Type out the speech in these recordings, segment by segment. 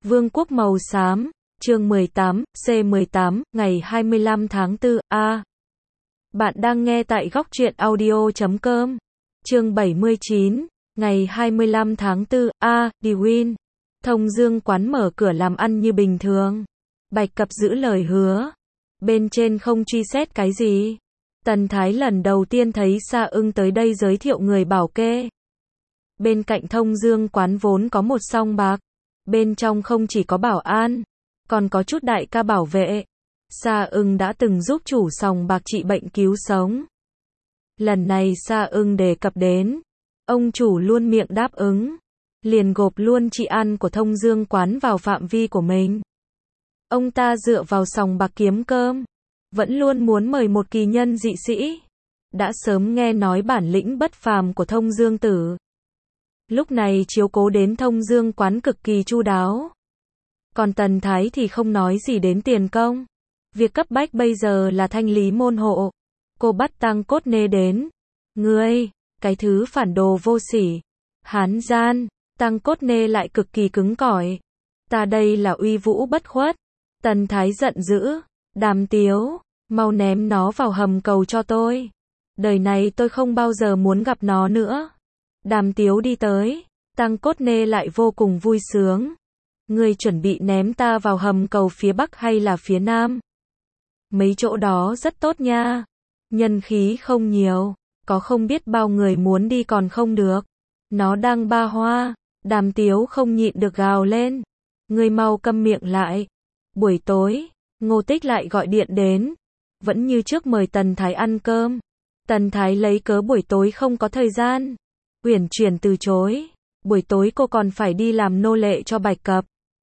Vương quốc màu xám, chương 18, C18, ngày 25 tháng 4, A. Bạn đang nghe tại góc truyện audio.com. Chương 79, ngày 25 tháng 4, A. Dwayne. Thông Dương quán mở cửa làm ăn như bình thường. Bạch Cập giữ lời hứa. Bên trên không truy xét cái gì. Tần Thái lần đầu tiên thấy Sa Ưng tới đây giới thiệu người bảo kê. Bên cạnh Thông Dương quán vốn có một song bạc. Bên trong không chỉ có bảo an, còn có chút đại ca bảo vệ. Sa Ưng đã từng giúp chủ sòng bạc trị bệnh cứu sống. Lần này Sa Ưng đề cập đến, ông chủ luôn miệng đáp ứng, liền gộp luôn trị an của Thông Dương quán vào phạm vi của mình. Ông ta dựa vào sòng bạc kiếm cơm, vẫn luôn muốn mời một kỳ nhân dị sĩ. Đã sớm nghe nói bản lĩnh bất phàm của Thông Dương tử. Lúc này chiếu cố đến Thông Dương quán cực kỳ chu đáo. Còn Tần Thái thì không nói gì đến tiền công. Việc cấp bách bây giờ là thanh lý môn hộ. Cô bắt Tăng Cốt Nê đến. Ngươi, cái thứ phản đồ vô sỉ, hán gian. Tăng Cốt Nê lại cực kỳ cứng cỏi. Ta đây là uy vũ bất khuất. Tần Thái giận dữ. Đàm Tiếu, mau ném nó vào hầm cầu cho tôi. Đời này tôi không bao giờ muốn gặp nó nữa. Đàm Tiếu đi tới. Tăng Cốt Nê lại vô cùng vui sướng. Ngươi chuẩn bị ném ta vào hầm cầu phía Bắc hay là phía Nam? Mấy chỗ đó rất tốt nha. Nhân khí không nhiều. Có không biết bao người muốn đi còn không được. Nó đang ba hoa. Đàm Tiếu không nhịn được gào lên. Ngươi mau câm miệng lại. Buổi tối, Ngô Tích lại gọi điện đến. Vẫn như trước mời Tần Thái ăn cơm. Tần Thái lấy cớ buổi tối không có thời gian. Uyển chuyển từ chối. Buổi tối cô còn phải đi làm nô lệ cho Bạch Cập.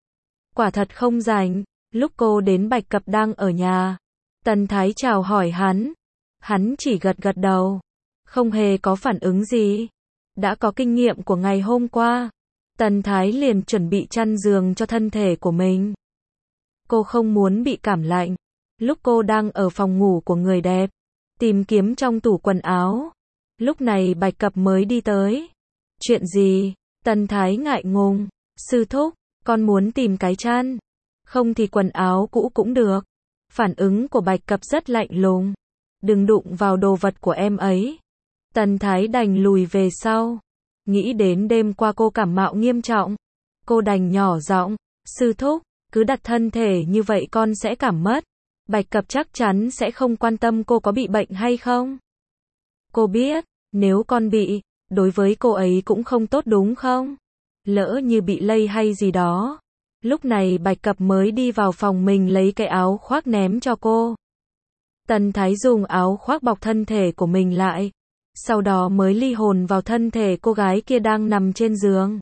Quả thật không rảnh. Lúc cô đến Bạch Cập đang ở nhà. Tần Thái chào hỏi hắn. Hắn chỉ gật gật đầu. Không hề có phản ứng gì. Đã có kinh nghiệm của ngày hôm qua. Tần Thái liền chuẩn bị chăn giường cho thân thể của mình. Cô không muốn bị cảm lạnh. Lúc cô đang ở phòng ngủ của người đẹp, tìm kiếm trong tủ quần áo. Lúc này Bạch Cập mới đi tới. Chuyện gì? Tần Thái ngại ngùng. Sư thúc, con muốn tìm cái chăn. Không thì quần áo cũ cũng được. Phản ứng của Bạch Cập rất lạnh lùng. Đừng đụng vào đồ vật của em ấy. Tần Thái đành lùi về sau. Nghĩ đến đêm qua cô cảm mạo nghiêm trọng. Cô đành nhỏ giọng. Sư thúc, cứ đặt thân thể như vậy con sẽ cảm mất. Bạch Cập chắc chắn sẽ không quan tâm cô có bị bệnh hay không. Cô biết, nếu con bị, đối với cô ấy cũng không tốt đúng không? Lỡ như bị lây hay gì đó. Lúc này Bạch Cập mới đi vào phòng mình lấy cái áo khoác ném cho cô. Tần Thái dùng áo khoác bọc thân thể của mình lại. Sau đó mới ly hồn vào thân thể cô gái kia đang nằm trên giường.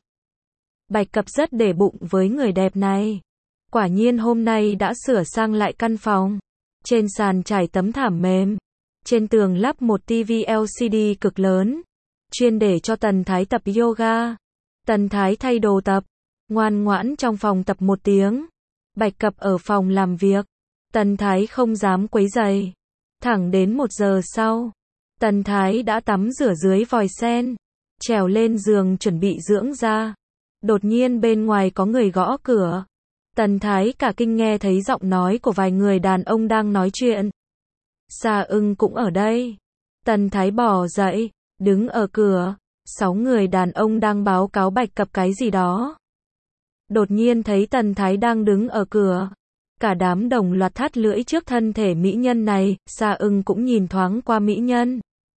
Bạch Cập rất để bụng với người đẹp này. Quả nhiên hôm nay đã sửa sang lại căn phòng. Trên sàn trải tấm thảm mềm. Trên tường lắp một tivi LCD cực lớn. Chuyên để cho Tần Thái tập yoga. Tần Thái thay đồ tập. Ngoan ngoãn trong phòng tập 1 tiếng. Bạch Cập ở phòng làm việc. Tần Thái không dám quấy rầy. Thẳng đến 1 giờ sau. Tần Thái đã tắm rửa dưới vòi sen. Trèo lên giường chuẩn bị dưỡng da. Đột nhiên bên ngoài có người gõ cửa. Tần Thái cả kinh nghe thấy giọng nói của vài người đàn ông đang nói chuyện. Sa Ưng cũng ở đây. Tần Thái bò dậy, đứng ở cửa. 6 người đàn ông đang báo cáo Bạch Cập cái gì đó. Đột nhiên thấy Tần Thái đang đứng ở cửa. Cả đám đồng loạt thắt lưỡi trước thân thể mỹ nhân này. Sa Ưng cũng nhìn thoáng qua mỹ nhân.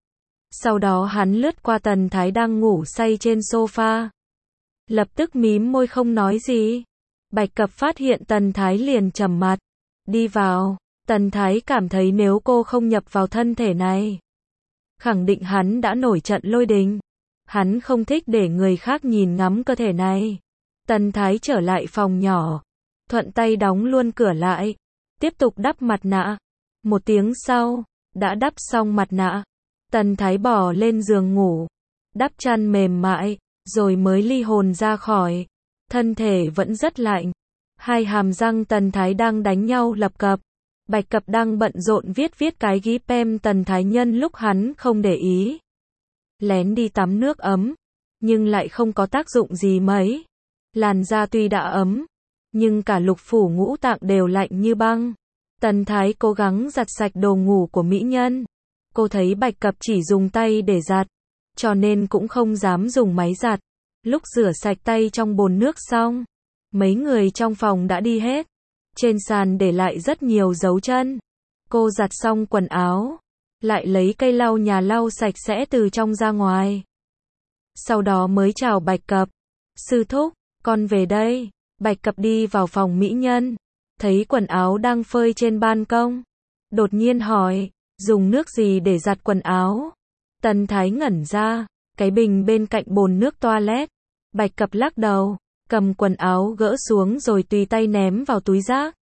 Sau đó hắn lướt qua Tần Thái đang ngủ say trên sofa. Lập tức mím môi không nói gì. Bạch Cập phát hiện Tần Thái liền trầm mặt. Đi vào. Tần Thái cảm thấy nếu cô không nhập vào thân thể này, khẳng định hắn đã nổi trận lôi đình. Hắn không thích để người khác nhìn ngắm cơ thể này. Tần Thái trở lại phòng nhỏ. Thuận tay đóng luôn cửa lại. Tiếp tục đắp mặt nạ. 1 tiếng sau, đã đắp xong mặt nạ. Tần Thái bò lên giường ngủ. Đắp chăn mềm mại, rồi mới ly hồn ra khỏi. Thân thể vẫn rất lạnh. Hai hàm răng Tần Thái đang đánh nhau lập cập. Bạch Cập đang bận rộn viết cái ghi pem Tần Thái nhân lúc hắn không để ý. Lén đi tắm nước ấm. Nhưng lại không có tác dụng gì mấy. Làn da tuy đã ấm, nhưng cả lục phủ ngũ tạng đều lạnh như băng. Tần Thái cố gắng giặt sạch đồ ngủ của mỹ nhân. Cô thấy Bạch Cập chỉ dùng tay để giặt, cho nên cũng không dám dùng máy giặt. Lúc rửa sạch tay trong bồn nước xong, mấy người trong phòng đã đi hết. Trên sàn để lại rất nhiều dấu chân. Cô giặt xong quần áo, lại lấy cây lau nhà lau sạch sẽ từ trong ra ngoài. Sau đó mới chào Bạch Cập. Sư thúc, con về đây. Bạch Cập đi vào phòng mỹ nhân, thấy quần áo đang phơi trên ban công. Đột nhiên hỏi, dùng nước gì để giặt quần áo? Tần Thái ngẩn ra, cái bình bên cạnh bồn nước toilet. Bạch Cập lắc đầu, cầm quần áo gỡ xuống rồi tùy tay ném vào túi rác.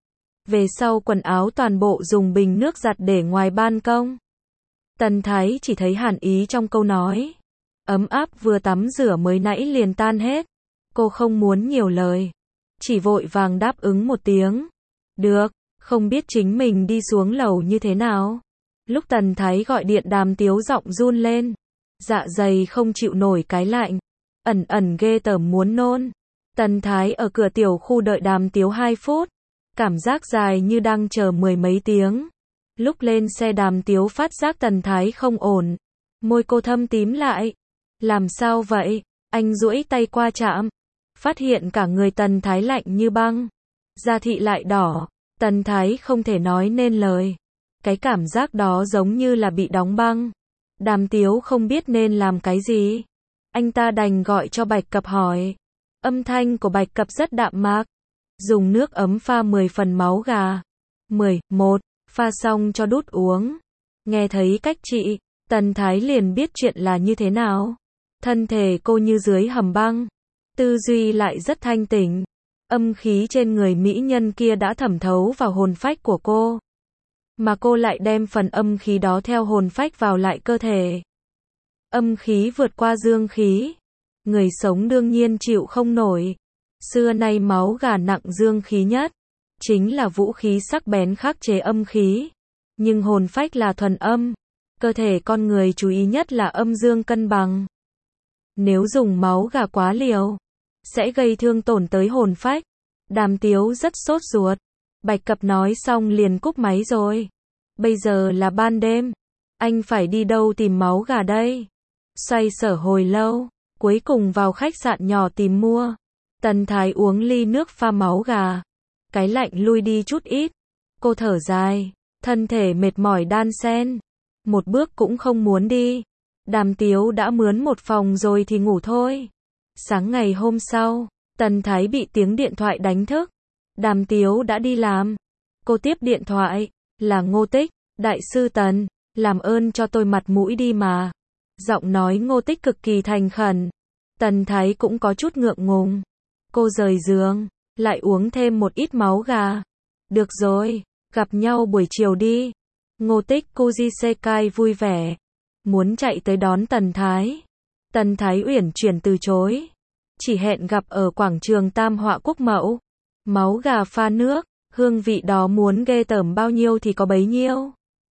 Về sau quần áo toàn bộ dùng bình nước giặt để ngoài ban công. Tần Thái chỉ thấy hàn ý trong câu nói. Ấm áp vừa tắm rửa mới nãy liền tan hết. Cô không muốn nhiều lời, chỉ vội vàng đáp ứng một tiếng. Được, không biết chính mình đi xuống lầu như thế nào. Lúc Tần Thái gọi điện Đàm Tiếu giọng run lên. Dạ dày không chịu nổi cái lạnh. Ẩn ẩn ghê tởm muốn nôn. Tần Thái ở cửa tiểu khu đợi Đàm Tiếu 2 phút. Cảm giác dài như đang chờ mười mấy tiếng. Lúc lên xe Đàm Tiếu phát giác Tần Thái không ổn. Môi cô thâm tím lại. Làm sao vậy? Anh duỗi tay qua chạm. Phát hiện cả người Tần Thái lạnh như băng. Da thị lại đỏ. Tần Thái không thể nói nên lời. Cái cảm giác đó giống như là bị đóng băng. Đàm Tiếu không biết nên làm cái gì. Anh ta đành gọi cho Bạch Cập hỏi. Âm thanh của Bạch Cập rất đạm mạc. Dùng nước ấm pha 10 phần máu gà. 11, pha xong cho đút uống. Nghe thấy cách trị, Tần Thái liền biết chuyện là như thế nào. Thân thể cô như dưới hầm băng. Tư duy lại rất thanh tỉnh. Âm khí trên người mỹ nhân kia đã thẩm thấu vào hồn phách của cô. Mà cô lại đem phần âm khí đó theo hồn phách vào lại cơ thể. Âm khí vượt qua dương khí. Người sống đương nhiên chịu không nổi. Xưa nay máu gà nặng dương khí nhất. Chính là vũ khí sắc bén khắc chế âm khí. Nhưng hồn phách là thuần âm. Cơ thể con người chú ý nhất là âm dương cân bằng. Nếu dùng máu gà quá liều, sẽ gây thương tổn tới hồn phách. Đàm Tiếu rất sốt ruột. Bạch Cập nói xong liền cúp máy rồi. Bây giờ là ban đêm. Anh phải đi đâu tìm máu gà đây? Xoay sở hồi lâu, cuối cùng vào khách sạn nhỏ tìm mua. Tần Thái uống ly nước pha máu gà. Cái lạnh lui đi chút ít. Cô thở dài, thân thể mệt mỏi đan xen. Một bước cũng không muốn đi. Đàm Tiếu đã mướn một phòng rồi thì ngủ thôi. Sáng ngày hôm sau, Tần Thái bị tiếng điện thoại đánh thức. Đàm Tiếu đã đi làm. Cô tiếp điện thoại, là Ngô Tích. Đại sư Tần, làm ơn cho tôi mặt mũi đi mà. Giọng nói Ngô Tích cực kỳ thành khẩn. Tần Thái cũng có chút ngượng ngùng. Cô rời giường, lại uống thêm một ít máu gà. Được rồi, gặp nhau buổi chiều đi. Ngô Tích Kujisekai vui vẻ. Muốn chạy tới đón Tần Thái. Tần Thái uyển chuyển từ chối. Chỉ hẹn gặp ở quảng trường Tam Họa Quốc Mẫu. Máu gà pha nước, hương vị đó muốn ghê tởm bao nhiêu thì có bấy nhiêu.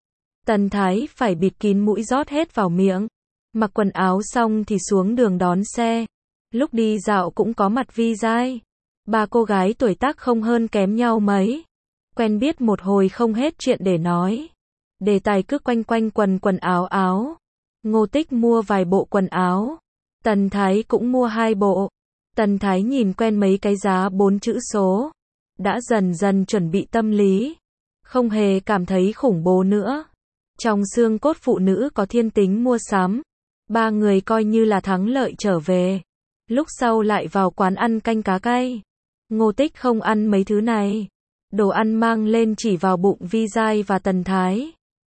Tần Thái phải bịt kín mũi rót hết vào miệng. Mặc quần áo xong thì xuống đường đón xe. Lúc đi dạo cũng có mặt Vi Giai. Ba cô gái tuổi tác không hơn kém nhau mấy. Quen biết một hồi không hết chuyện để nói. Đề tài cứ quanh quanh quần áo. Ngô Tích mua vài bộ quần áo. Tần Thái cũng mua 2 bộ. Tần Thái nhìn quen mấy cái giá 4 chữ số. Đã dần dần chuẩn bị tâm lý. Không hề cảm thấy khủng bố nữa. Trong xương cốt phụ nữ có thiên tính mua sắm. 3 người coi như là thắng lợi trở về. Lúc sau lại vào quán ăn canh cá cay. Ngô Tích không ăn mấy thứ này. Đồ ăn mang lên chỉ vào bụng Vi Giai và Tần Thái.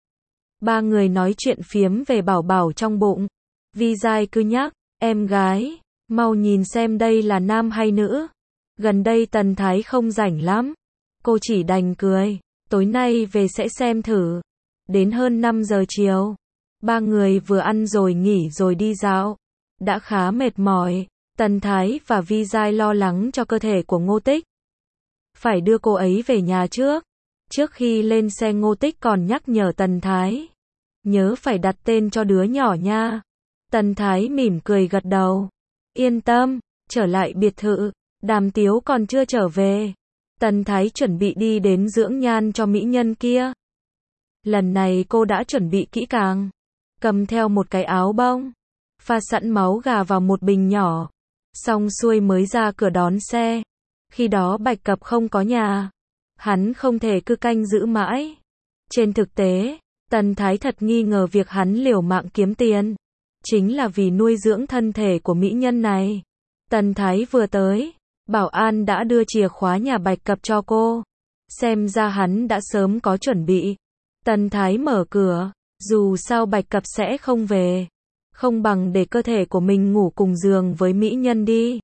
3 người nói chuyện phiếm về bảo bảo trong bụng. Vi Giai cứ nhắc, em gái, mau nhìn xem đây là nam hay nữ. Gần đây Tần Thái không rảnh lắm. Cô chỉ đành cười, tối nay về sẽ xem thử. Đến hơn 5 giờ chiều. 3 người vừa ăn rồi nghỉ rồi đi dạo. Đã khá mệt mỏi. Tần Thái và Vi Giai lo lắng cho cơ thể của Ngô Tích. Phải đưa cô ấy về nhà trước. Trước khi lên xe Ngô Tích còn nhắc nhở Tần Thái. Nhớ phải đặt tên cho đứa nhỏ nha. Tần Thái mỉm cười gật đầu. Yên tâm, trở lại biệt thự. Đàm Tiếu còn chưa trở về. Tần Thái chuẩn bị đi đến dưỡng nhan cho mỹ nhân kia. Lần này cô đã chuẩn bị kỹ càng. Cầm theo một cái áo bông. Pha sẵn máu gà vào một bình nhỏ. Xong xuôi mới ra cửa đón xe. Khi đó Bạch Cập không có nhà. Hắn không thể cứ canh giữ mãi. Trên thực tế, Tần Thái thật nghi ngờ việc hắn liều mạng kiếm tiền. Chính là vì nuôi dưỡng thân thể của mỹ nhân này. Tần Thái vừa tới, bảo an đã đưa chìa khóa nhà Bạch Cập cho cô. Xem ra hắn đã sớm có chuẩn bị. Tần Thái mở cửa, dù sao Bạch Cập sẽ không về. Không bằng để cơ thể của mình ngủ cùng giường với mỹ nhân đi.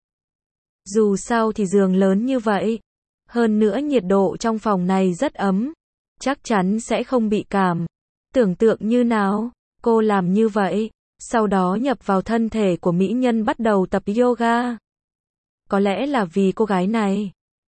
Dù sao thì giường lớn như vậy. Hơn nữa nhiệt độ trong phòng này rất ấm. Chắc chắn sẽ không bị cảm. Tưởng tượng như nào, cô làm như vậy. Sau đó nhập vào thân thể của mỹ nhân bắt đầu tập yoga. Có lẽ là vì cô gái này.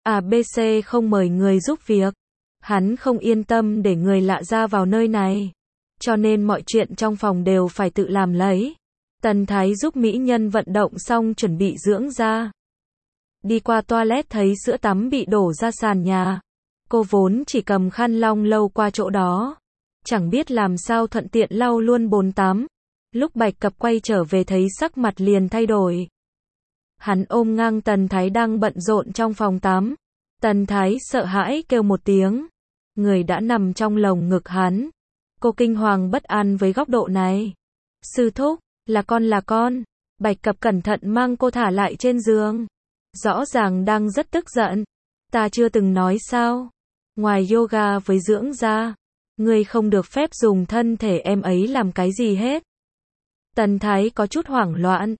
ABC không mời người giúp việc. Hắn không yên tâm để người lạ ra vào nơi này. Cho nên mọi chuyện trong phòng đều phải tự làm lấy. Tần Thái giúp mỹ nhân vận động xong chuẩn bị dưỡng da. Đi qua toilet thấy sữa tắm bị đổ ra sàn nhà. Cô vốn chỉ cầm khăn lau lâu qua chỗ đó. Chẳng biết làm sao thuận tiện lau luôn bồn tắm. Lúc Bạch Cập quay trở về thấy sắc mặt liền thay đổi. Hắn ôm ngang Tần Thái đang bận rộn trong phòng tắm. Tần Thái sợ hãi kêu một tiếng. Người đã nằm trong lồng ngực hắn. Cô kinh hoàng bất an với góc độ này. Sư thúc, là con. Bạch Cập cẩn thận mang cô thả lại trên giường. Rõ ràng đang rất tức giận. Ta chưa từng nói sao. Ngoài yoga với dưỡng da, ngươi không được phép dùng thân thể em ấy làm cái gì hết. Tần Thái có chút hoảng loạn.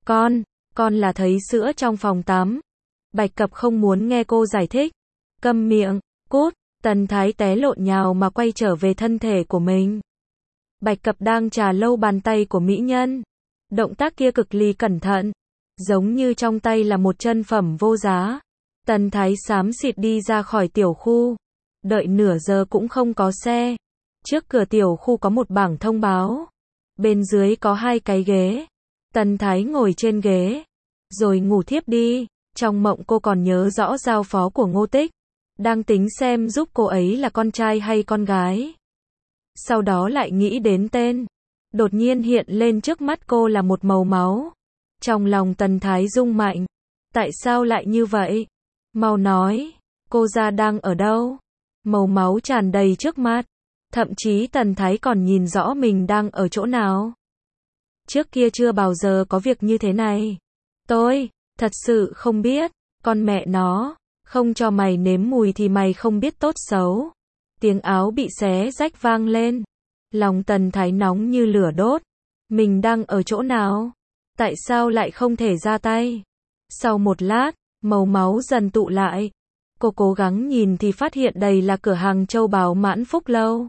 Con là thấy sữa trong phòng tắm. Bạch Cập không muốn nghe cô giải thích. Câm miệng, cút. Tần Thái té lộn nhào mà quay trở về thân thể của mình. Bạch Cập đang chà lâu bàn tay của mỹ nhân. Động tác kia cực kỳ cẩn thận. Giống như trong tay là một chân phẩm vô giá. Tần Thái xám xịt đi ra khỏi tiểu khu. Đợi nửa giờ cũng không có xe. Trước cửa tiểu khu có một bảng thông báo. Bên dưới có 2 cái ghế. Tần Thái ngồi trên ghế. Rồi ngủ thiếp đi. Trong mộng cô còn nhớ rõ giao phó của Ngô Tích. Đang tính xem giúp cô ấy là con trai hay con gái. Sau đó lại nghĩ đến tên. Đột nhiên hiện lên trước mắt cô là một màu máu. Trong lòng Tần Thái rung mạnh. Tại sao lại như vậy? Mau nói. Cô ra đang ở đâu? Màu máu tràn đầy trước mắt. Thậm chí Tần Thái còn nhìn rõ mình đang ở chỗ nào. Trước kia chưa bao giờ có việc như thế này. Tôi, thật sự không biết. Con mẹ nó. Không cho mày nếm mùi thì mày không biết tốt xấu. Tiếng áo bị xé rách vang lên. Lòng Tần Thái nóng như lửa đốt. Mình đang ở chỗ nào? Tại sao lại không thể ra tay? Sau một lát, màu máu dần tụ lại. Cô cố gắng nhìn thì phát hiện đây là cửa hàng châu báu Mãn Phúc Lâu.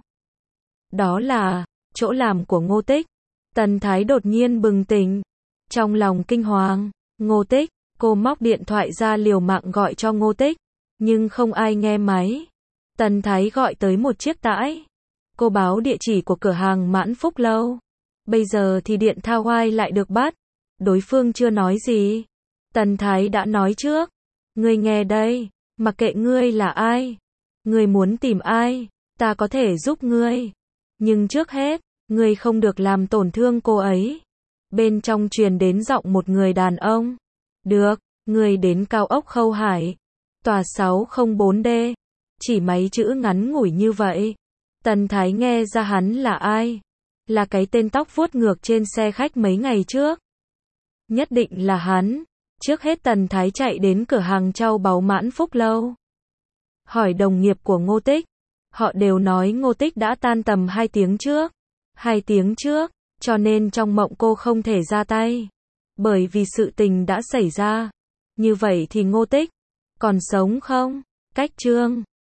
Đó là chỗ làm của Ngô Tích. Tần Thái đột nhiên bừng tỉnh. Trong lòng kinh hoàng. Ngô Tích. Cô móc điện thoại ra liều mạng gọi cho Ngô Tích. Nhưng không ai nghe máy. Tần Thái gọi tới một chiếc tãi. Cô báo địa chỉ của cửa hàng Mãn Phúc Lâu. Bây giờ thì điện thao hoai lại được bắt. Đối phương chưa nói gì. Tần Thái đã nói trước. Ngươi nghe đây. Mặc kệ ngươi là ai. Ngươi muốn tìm ai. Ta có thể giúp ngươi. Nhưng trước hết, ngươi không được làm tổn thương cô ấy. Bên trong truyền đến giọng một người đàn ông. Được, ngươi đến cao ốc Khâu Hải. Tòa 604D. Chỉ mấy chữ ngắn ngủi như vậy. Tần Thái nghe ra hắn là ai. Là cái tên tóc vuốt ngược trên xe khách mấy ngày trước. Nhất định là hắn. Trước hết Tần Thái chạy đến cửa hàng châu báu Mãn Phúc Lâu. Hỏi đồng nghiệp của Ngô Tích. Họ đều nói Ngô Tích đã tan tầm 2 tiếng trước. 2 tiếng trước, cho nên trong mộng cô không thể ra tay. Bởi vì sự tình đã xảy ra. Như vậy thì Ngô Tích còn sống không? Cách chương